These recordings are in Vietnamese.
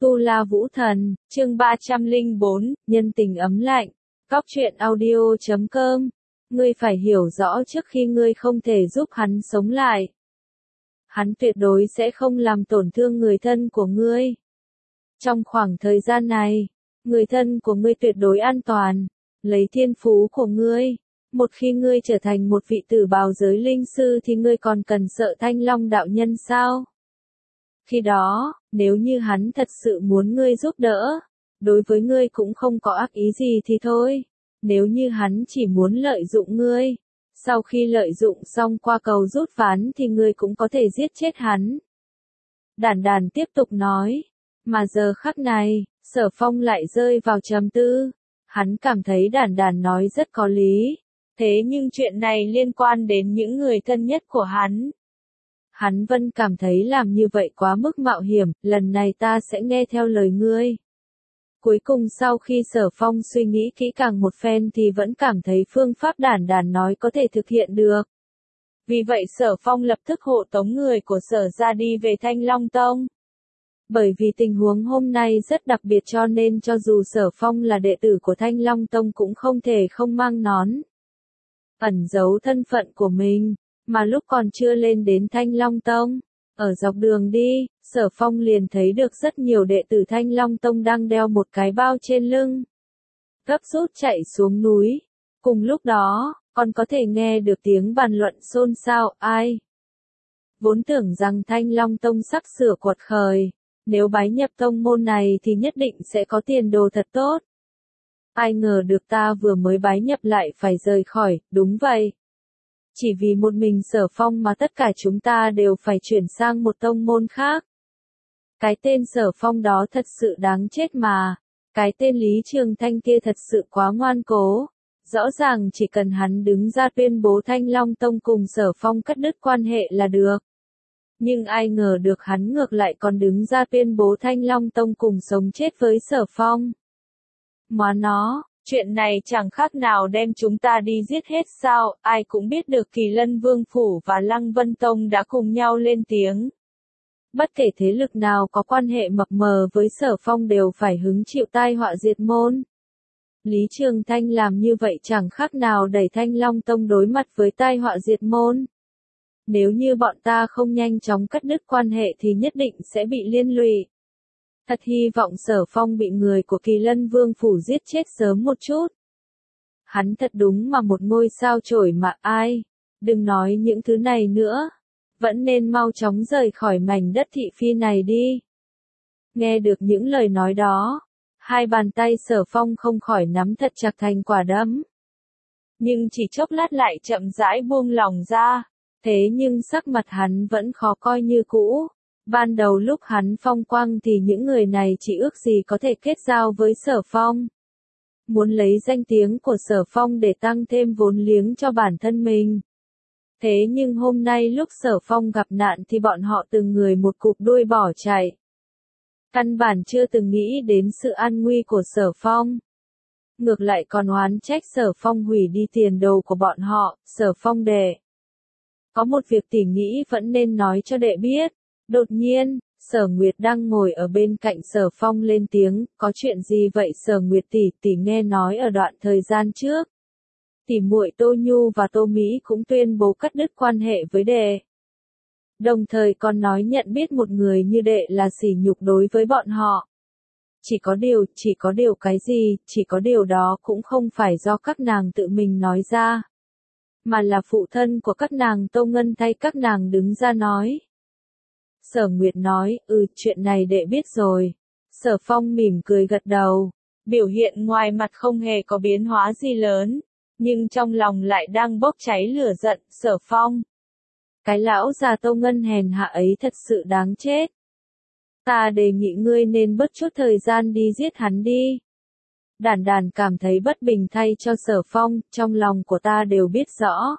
Tu La Vũ Thần, chương 304, nhân tình ấm lạnh. Góc truyện audio.com. Ngươi phải hiểu rõ trước khi ngươi không thể giúp hắn sống lại. Hắn tuyệt đối sẽ không làm tổn thương người thân của ngươi. Trong khoảng thời gian này, người thân của ngươi tuyệt đối an toàn. Lấy thiên phú của ngươi, một khi ngươi trở thành một vị tử bào giới linh sư thì ngươi còn cần sợ Thanh Long đạo nhân sao? Khi đó, nếu như hắn thật sự muốn ngươi giúp đỡ, đối với ngươi cũng không có ác ý gì thì thôi. Nếu như hắn chỉ muốn lợi dụng ngươi, sau khi lợi dụng xong qua cầu rút ván thì ngươi cũng có thể giết chết hắn. Đản Đản tiếp tục nói, mà giờ khắc này, Sở Phong lại rơi vào trầm tư. Hắn cảm thấy Đản Đản nói rất có lý, thế nhưng chuyện này liên quan đến những người thân nhất của hắn. Hắn vẫn cảm thấy làm như vậy quá mức mạo hiểm, lần này ta sẽ nghe theo lời ngươi. Cuối cùng sau khi Sở Phong suy nghĩ kỹ càng một phen thì vẫn cảm thấy phương pháp Đản Đản nói có thể thực hiện được. Vì vậy Sở Phong lập tức hộ tống người của Sở ra đi về Thanh Long Tông. Bởi vì tình huống hôm nay rất đặc biệt cho nên cho dù Sở Phong là đệ tử của Thanh Long Tông cũng không thể không mang nón. Ẩn giấu thân phận của mình. Mà lúc còn chưa lên đến Thanh Long Tông, ở dọc đường đi, Sở Phong liền thấy được rất nhiều đệ tử Thanh Long Tông đang đeo một cái bao trên lưng. Gấp rút chạy xuống núi. Cùng lúc đó, còn có thể nghe được tiếng bàn luận xôn xao, ai? Vốn tưởng rằng Thanh Long Tông sắp sửa quật khởi, nếu bái nhập tông môn này thì nhất định sẽ có tiền đồ thật tốt. Ai ngờ được ta vừa mới bái nhập lại phải rời khỏi, đúng vậy. Chỉ vì một mình Sở Phong mà tất cả chúng ta đều phải chuyển sang một tông môn khác. Cái tên Sở Phong đó thật sự đáng chết mà. Cái tên Lý Trường Thanh kia thật sự quá ngoan cố. Rõ ràng chỉ cần hắn đứng ra tuyên bố Thanh Long Tông cùng Sở Phong cắt đứt quan hệ là được. Nhưng ai ngờ được hắn ngược lại còn đứng ra tuyên bố Thanh Long Tông cùng sống chết với Sở Phong. Mà nó, chuyện này chẳng khác nào đem chúng ta đi giết hết sao, ai cũng biết được Kỳ Lân Vương Phủ và Lăng Vân Tông đã cùng nhau lên tiếng. Bất kể thế lực nào có quan hệ mập mờ với Sở Phong đều phải hứng chịu tai họa diệt môn. Lý Trường Thanh làm như vậy chẳng khác nào đẩy Thanh Long Tông đối mặt với tai họa diệt môn. Nếu như bọn ta không nhanh chóng cắt đứt quan hệ thì nhất định sẽ bị liên lụy. Thật hy vọng Sở Phong bị người của Kỳ Lân Vương Phủ giết chết sớm một chút. Hắn thật đúng mà một ngôi sao chổi mà ai. Đừng nói những thứ này nữa. Vẫn nên mau chóng rời khỏi mảnh đất thị phi này đi. Nghe được những lời nói đó, hai bàn tay Sở Phong không khỏi nắm thật chặt thành quả đấm. Nhưng chỉ chốc lát lại chậm rãi buông lòng ra. Thế nhưng sắc mặt hắn vẫn khó coi như cũ. Ban đầu lúc hắn phong quang thì những người này chỉ ước gì có thể kết giao với Sở Phong. Muốn lấy danh tiếng của Sở Phong để tăng thêm vốn liếng cho bản thân mình. Thế nhưng hôm nay lúc Sở Phong gặp nạn thì bọn họ từng người một cụp đuôi bỏ chạy. Căn bản chưa từng nghĩ đến sự an nguy của Sở Phong. Ngược lại còn oán trách Sở Phong hủy đi tiền đồ của bọn họ, Sở Phong đệ. Có một việc tỷ nghĩ vẫn nên nói cho đệ biết. Đột nhiên, Sở Nguyệt đang ngồi ở bên cạnh Sở Phong lên tiếng, có chuyện gì vậy Sở Nguyệt tỷ nghe nói ở đoạn thời gian trước. Tỷ muội Tô Nhu và Tô Mỹ cũng tuyên bố cắt đứt quan hệ với đệ. Đồng thời còn nói nhận biết một người như đệ là sỉ nhục đối với bọn họ. Chỉ có điều cái gì, chỉ có điều đó cũng không phải do các nàng tự mình nói ra. Mà là phụ thân của các nàng Tô Ngân thay các nàng đứng ra nói. Sở Nguyệt nói, chuyện này đệ biết rồi. Sở Phong mỉm cười gật đầu. Biểu hiện ngoài mặt không hề có biến hóa gì lớn. Nhưng trong lòng lại đang bốc cháy lửa giận, Sở Phong. Cái lão già Tô Ngân hèn hạ ấy thật sự đáng chết. Ta đề nghị ngươi nên bớt chút thời gian đi giết hắn đi. Đản Đản cảm thấy bất bình thay cho Sở Phong, trong lòng của ta đều biết rõ.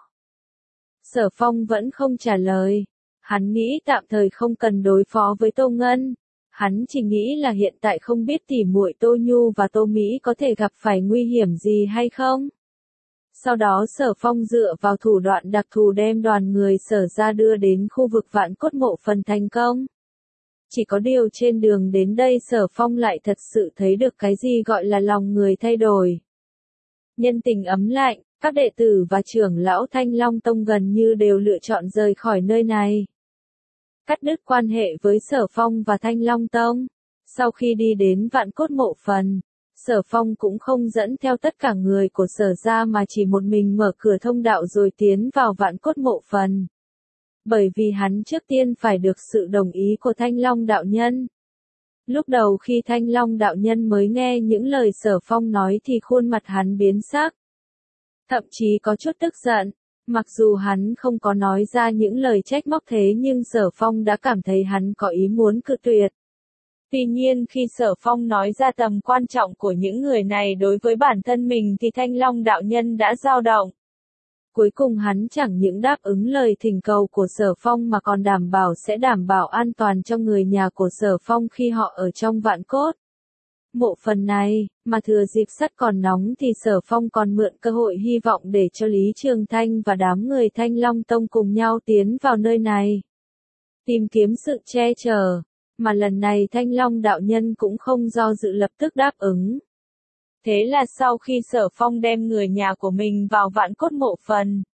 Sở Phong vẫn không trả lời. Hắn nghĩ tạm thời không cần đối phó với Tô Ngân. Hắn chỉ nghĩ là hiện tại không biết tỉ muội Tô Nhu và Tô Mỹ có thể gặp phải nguy hiểm gì hay không. Sau đó Sở Phong dựa vào thủ đoạn đặc thù đem đoàn người Sở ra đưa đến khu vực Vạn Cốt Mộ phần thành công. Chỉ có điều trên đường đến đây Sở Phong lại thật sự thấy được cái gì gọi là lòng người thay đổi. Nhân tình ấm lạnh, các đệ tử và trưởng lão Thanh Long Tông gần như đều lựa chọn rời khỏi nơi này. Cắt đứt quan hệ với Sở Phong và Thanh Long Tông. Sau khi đi đến Vạn Cốt Mộ Phần, Sở Phong cũng không dẫn theo tất cả người của Sở gia mà chỉ một mình mở cửa thông đạo rồi tiến vào Vạn Cốt Mộ Phần. Bởi vì hắn trước tiên phải được sự đồng ý của Thanh Long đạo nhân. Lúc đầu khi Thanh Long đạo nhân mới nghe những lời Sở Phong nói thì khuôn mặt hắn biến sắc. Thậm chí có chút tức giận. Mặc dù hắn không có nói ra những lời trách móc thế nhưng Sở Phong đã cảm thấy hắn có ý muốn cự tuyệt. Tuy nhiên khi Sở Phong nói ra tầm quan trọng của những người này đối với bản thân mình thì Thanh Long đạo nhân đã dao động. Cuối cùng hắn chẳng những đáp ứng lời thỉnh cầu của Sở Phong mà còn đảm bảo sẽ đảm bảo an toàn cho người nhà của Sở Phong khi họ ở trong Vạn Cốt Mộ Phần này, mà thừa dịp sắt còn nóng thì Sở Phong còn mượn cơ hội hy vọng để cho Lý Trường Thanh và đám người Thanh Long Tông cùng nhau tiến vào nơi này. Tìm kiếm sự che chở, mà lần này Thanh Long đạo nhân cũng không do dự lập tức đáp ứng. Thế là sau khi Sở Phong đem người nhà của mình vào Vạn Cốt Mộ Phần,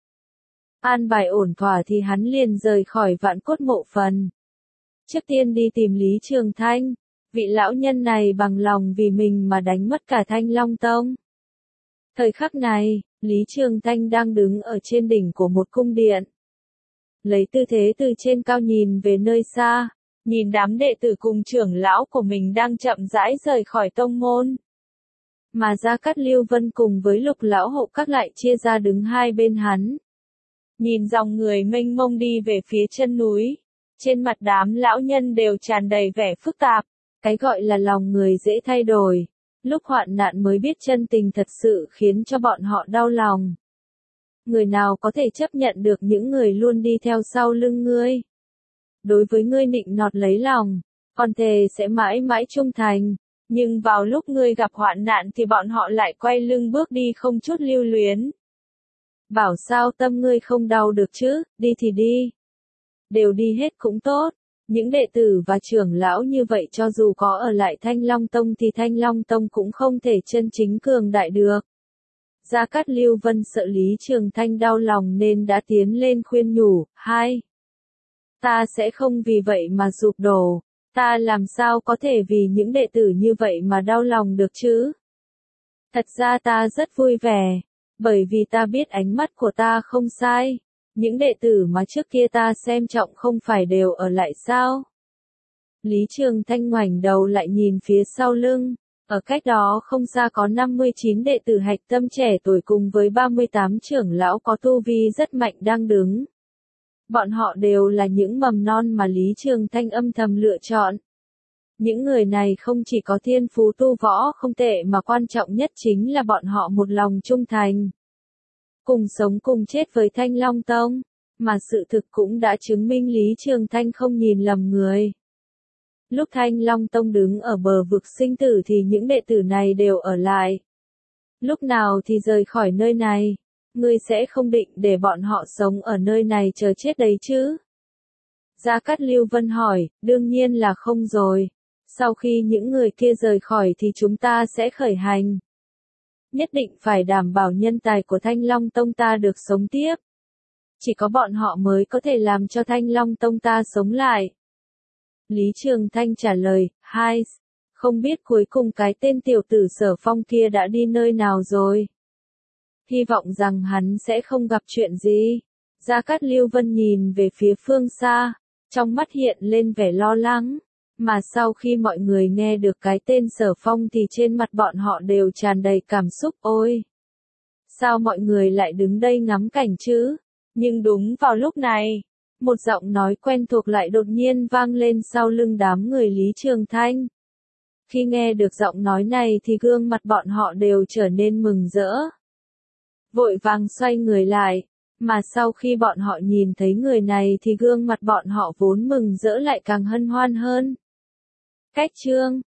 an bài ổn thỏa thì hắn liền rời khỏi Vạn Cốt Mộ Phần. Trước tiên đi tìm Lý Trường Thanh, vị lão nhân này bằng lòng vì mình mà đánh mất cả Thanh Long Tông. Thời khắc này, Lý Trường Thanh đang đứng ở trên đỉnh của một cung điện. Lấy tư thế từ trên cao nhìn về nơi xa, nhìn đám đệ tử cùng trưởng lão của mình đang chậm rãi rời khỏi tông môn. Mà Gia Cát Lưu Vân cùng với Lục lão hộ các lại chia ra đứng hai bên hắn. Nhìn dòng người mênh mông đi về phía chân núi, trên mặt đám lão nhân đều tràn đầy vẻ phức tạp. Cái gọi là lòng người dễ thay đổi, lúc hoạn nạn mới biết chân tình thật sự khiến cho bọn họ đau lòng. Người nào có thể chấp nhận được những người luôn đi theo sau lưng ngươi? Đối với ngươi nịnh nọt lấy lòng, còn thề sẽ mãi mãi trung thành, nhưng vào lúc ngươi gặp hoạn nạn thì bọn họ lại quay lưng bước đi không chút lưu luyến. Bảo sao tâm ngươi không đau được chứ, đi thì đi. Đều đi hết cũng tốt. Những đệ tử và trưởng lão như vậy cho dù có ở lại Thanh Long Tông thì Thanh Long Tông cũng không thể chân chính cường đại được. Gia Cát Lưu Vân sợ Lý Trường Thanh đau lòng nên đã tiến lên khuyên nhủ, ta sẽ không vì vậy mà sụp đổ, ta làm sao có thể vì những đệ tử như vậy mà đau lòng được chứ? Thật ra ta rất vui vẻ, bởi vì ta biết ánh mắt của ta không sai. Những đệ tử mà trước kia ta xem trọng không phải đều ở lại sao? Lý Trường Thanh ngoảnh đầu lại nhìn phía sau lưng, ở cách đó không xa có 59 đệ tử hạch tâm trẻ tuổi cùng với 38 trưởng lão có tu vi rất mạnh đang đứng. Bọn họ đều là những mầm non mà Lý Trường Thanh âm thầm lựa chọn. Những người này không chỉ có thiên phú tu võ không tệ mà quan trọng nhất chính là bọn họ một lòng trung thành. Cùng sống cùng chết với Thanh Long Tông, mà sự thực cũng đã chứng minh Lý Trường Thanh không nhìn lầm người. Lúc Thanh Long Tông đứng ở bờ vực sinh tử thì những đệ tử này đều ở lại. Lúc nào thì rời khỏi nơi này, ngươi sẽ không định để bọn họ sống ở nơi này chờ chết đấy chứ? Gia Cát Lưu Vân hỏi, đương nhiên là không rồi. Sau khi những người kia rời khỏi thì chúng ta sẽ khởi hành. Nhất định phải đảm bảo nhân tài của Thanh Long Tông ta được sống tiếp. Chỉ có bọn họ mới có thể làm cho Thanh Long Tông ta sống lại. Lý Trường Thanh trả lời, không biết cuối cùng cái tên tiểu tử Sở Phong kia đã đi nơi nào rồi. Hy vọng rằng hắn sẽ không gặp chuyện gì. Gia Cát Lưu Vân nhìn về phía phương xa, trong mắt hiện lên vẻ lo lắng. Mà sau khi mọi người nghe được cái tên Sở Phong thì trên mặt bọn họ đều tràn đầy cảm xúc. Ôi! Sao mọi người lại đứng đây ngắm cảnh chứ? Nhưng đúng vào lúc này, một giọng nói quen thuộc lại đột nhiên vang lên sau lưng đám người Lý Trường Thanh. Khi nghe được giọng nói này thì gương mặt bọn họ đều trở nên mừng rỡ. Vội vàng xoay người lại, mà sau khi bọn họ nhìn thấy người này thì gương mặt bọn họ vốn mừng rỡ lại càng hân hoan hơn. Cách chương